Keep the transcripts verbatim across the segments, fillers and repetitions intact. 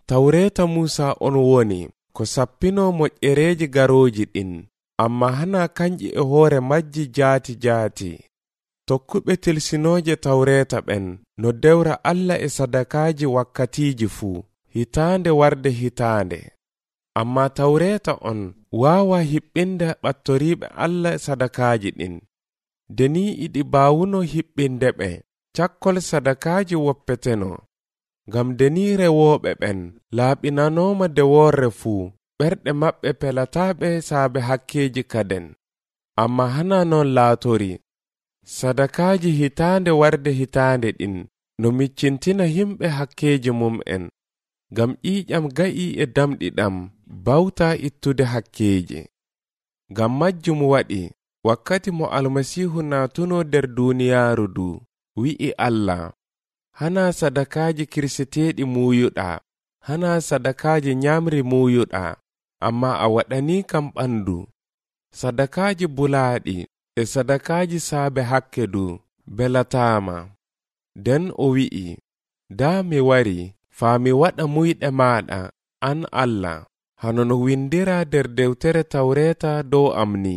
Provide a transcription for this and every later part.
Tawreta Musa on woni ko sappino moƴƴereji garoji ɗin, amma hana kanji e hoore majji jaati jaati. Tokkuɓe tilsinoje tawreta ɓen no dewra Allah e sadakaji wakkatiji fuu, hitaande warde hitaande. Amma tawreta on wawa hiɓɓinde ɓattoriɓe Allah sadakaji ɗin. Deni iɗi bawuno hiɓɓinde ɓe cakkol sadakaji woppeteno. Ngam deni rewoɓe ɓen laaɓinanoma deworre fuu, ɓerɗe maɓɓe pelataɓe saabe hakkeji kaden. Amma hana non laatori, sadakaji hitaande warde hitaande ɗin no miccintina himɓe hakkeji mum'en, ngam ƴiƴam ga'i e damɗiɗam bawta ittude hakkeji. Ngam majjum waɗi wakkati mo Almasihu natuno der duniyaaru du, wi'i Allah, hana sadakaji kirseteɗi muyuɗa, hana sadakaji nyamri muyuɗa, amma a waɗani kam ɓandu. Sadakaji bulaaɗi e sadakaji saabe hakke du belatama. Den o wi'i, da mi wari faa mi waɗa muyɗe maɗa an Allah, hano no windira der dewtere tawreta dow am ni.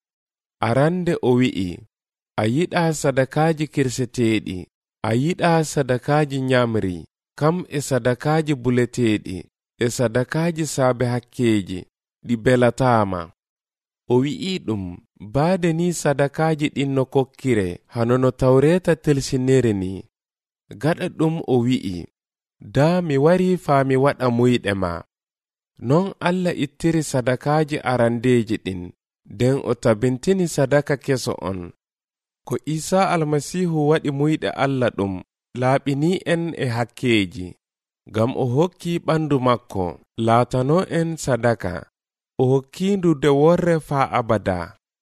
Arande o wi'i, a yiɗa sadakaji kirseteɗi, a yiɗa sadakaji nyamri, kam e sadakaji buleteɗi e sadakaji saabe hakkeji ɗi belatama. O wi'i ɗum baade ni sadakaji ɗin no kokkire hano no tawreta telsiniri ni. Gaɗa ɗum o wi'i, da mi wari faa mi waɗa muyɗe ma. Non Allah ittiri sadakaji arandeji ɗin, den o tabintini sadaka keso on. Ko Isa Almasihu waɗi muyɗe Allah ɗum laaɓini en e hakkeji, ngam o hokki ɓandu makko laatano en sadaka. O hokkindu deworre faa abada.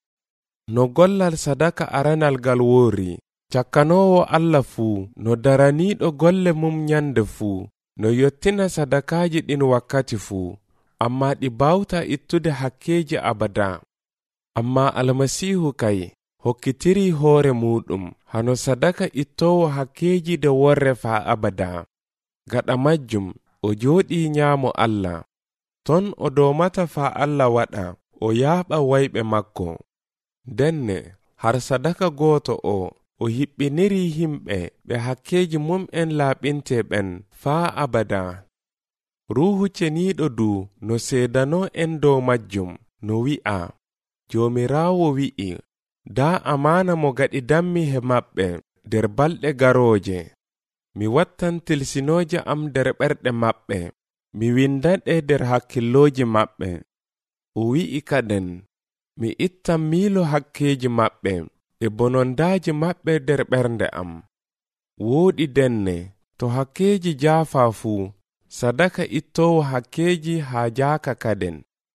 No gollal sadaka aranal gal wori, cakkanowo Allah fuu no daraniɗo golle mum nyande fuu, no yottina sadakaji ɗin wakkati fuu, amma ɗi bawta ittude hakkeji abada. Amma Almasihu kay hokkitiri hoore muɗum hano sadaka ittowo hakkeji deworre faa abada. Gaɗa majjum o jooɗi nyaamo Allah, ton o domata faa Allah waɗa o yaaɓa wayɓe makko. Denne har sadaka gooto o o hiɓɓiniri himɓe ɓe hakkeji mum'en laaɓinte ɓen faa abada. Ruuhu ceniiɗo du no seedano en dow majjum, no wi'a, Joomiraawo wi'i, da amana mo gaɗi dammi he maɓɓe der balɗe garooje. Mi wattan tilsinoje am der ɓerɗe maɓɓe, mi windanɗe der hakkilloji maɓɓe. O wi'i kaden, mi ittan miilo hakkeji maɓɓe e bonondaaji maɓɓe der ɓernde am. Wooɗi denne, to hakkeji jaafa fuu, sadaka ittowo hakkeji haa jaaka kaden.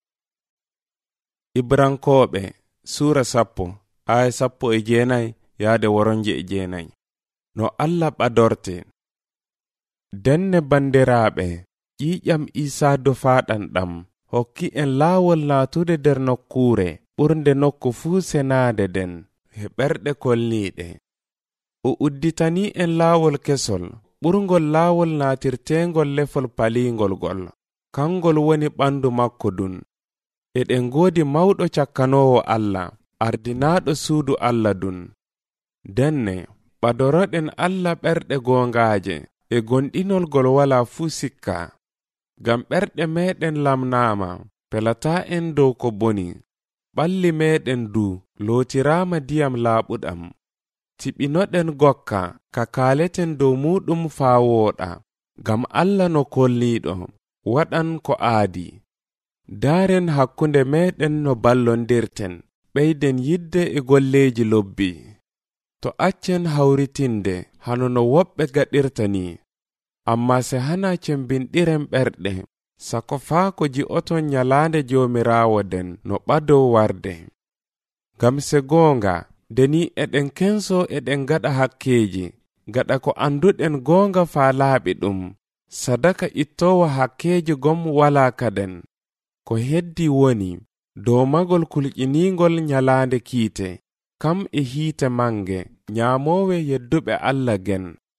Ibrankoɓe Sura sappo aya sappo e jeenay yaade woronje e jeenay. No Allah ɓadorte. Denne bandiraaɓe, ƴiƴam Isa dofaaɗanɗam hokki en laawol naatude der nokkuure ɓurnde nokku fuu senaade den he ɓerɗe kolniiɗe. O udditani en laawol kesol ɓurngol laawol naatirteengol lefol paliingol gol, kangol woni ɓandu makko dun. Eɗen ngoodi mawɗo cakkanoowo Allah, ardinaaɗo suudu Allah dun. Denne ɓadoroɗen Allah ɓerɗe goongaaje e gonɗinol gol wala fuu sikka. Ngam ɓerɗe meɗen lamnaama pelata en dow ko boni, ɓalli meɗen du lootiraama diyam laaɓuɗam. Tiɓinoɗen gokka ka kaaleten dow muɗum faa wooɗa, ngam Allah no kolniiɗo waɗan ko aadi. Daaren hakkunde meɗen no ballondirten, ɓeyden yidde e golleji lobbi. To accen hawritinde hano no woɓɓe gaɗirta ni. Amma se hana cembinɗiren ɓerɗe, sako faa ko ji'oton nyalaande Joomiraawo den no ɓadow warde. Ngam se goonga, deni eɗen kenso eɗen gaɗa hakkeji, gaɗa ko anduɗen goonga faa laaɓi ɗum, sadaka ittowo hakkeji gom wala kaden. Ko heddi woni domagol kulƴiningol nyalaande kiite, kam e hiite mange nyaamowe yedduɓe Allah gen.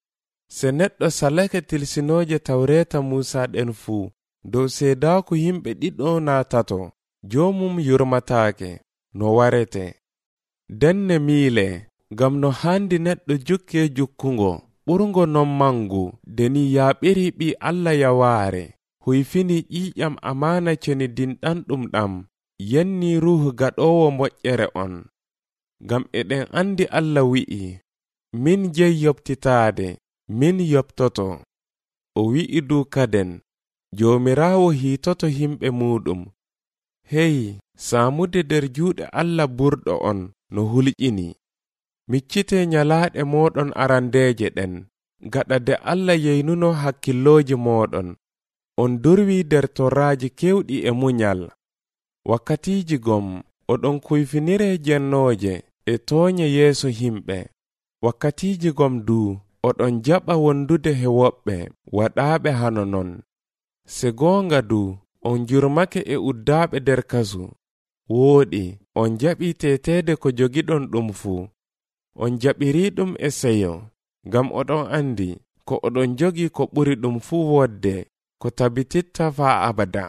se neɗɗo salake tilsinooje tawreeta Muusa ɗen fuu dow seedaaku yimɓe ɗiɗo naatato, joomum yurmataake no warete. Denne miile ngam no haandi neɗɗo jukke jukkungo ɓurngo non mangu deni yaaɓiri ɓi Allah yawaare huyfini ƴiƴam amana ceni dinɗanɗum ɗam yenni ruhu gaɗowo moƴƴere on. Ngam eɗen andi Allah wi'i, min jeyi yoɓtitaade, min yoɓtoto. O wi'i du kaden, Joomiraawo hiitoto himɓe muɗum. Hey, saamude nder juuɗe Allah burɗo on no hulƴini. Miccite nyalaaɗe moɗon arandeeje ɗen, gaɗa de Allah yeynuno hakkillooji moɗon. On durwi nder torraaji kewɗi e munyal. Wakkatiiji gom oɗon kuyfinire jennooje e tooñe yeeso himɓe. Wakkatiiji gom du oɗon jaɓa wondude he woɓɓe waɗaaɓe hano non. Se goonga du on jurmake e uddaaɓe nder kasu. Wooɗi on jaɓi teteede ko jogiɗon ɗum fuu. On jaɓiri ɗum e seyo, ngam oɗon andi ko oɗon jogi ko ɓuri ɗum fuu wodde, ko tabititta faa abada.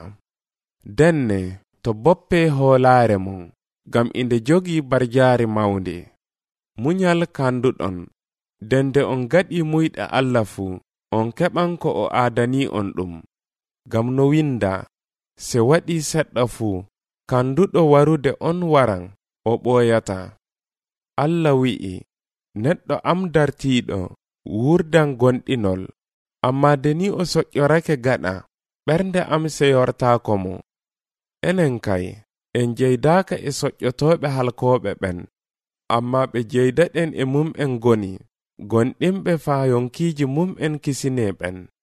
Denne to boppe hoolaare mon, ngam inde jogi barjaari mawnde. Munyal kanduɗon, dende on gaɗi muyɗe Allah fuu, on keɓan ko o aadani on ɗum. Ngam no winda, se waɗi seɗɗa fuu, kanduɗo warude on waran, o ɓooyata. Allah wi'i, neɗɗo am dartiiɗo wurdan gonɗinol, amma deni o soƴƴorake gaɗa, ɓernde am seyortaako mo. Enen kay, en jeydaaka e soƴƴotooɓe halkooɓe ɓen, amma ɓe jeydaɗen e mum'en goni, gonɗinɓe faa yonkiiji mum'en kisinee ɓen.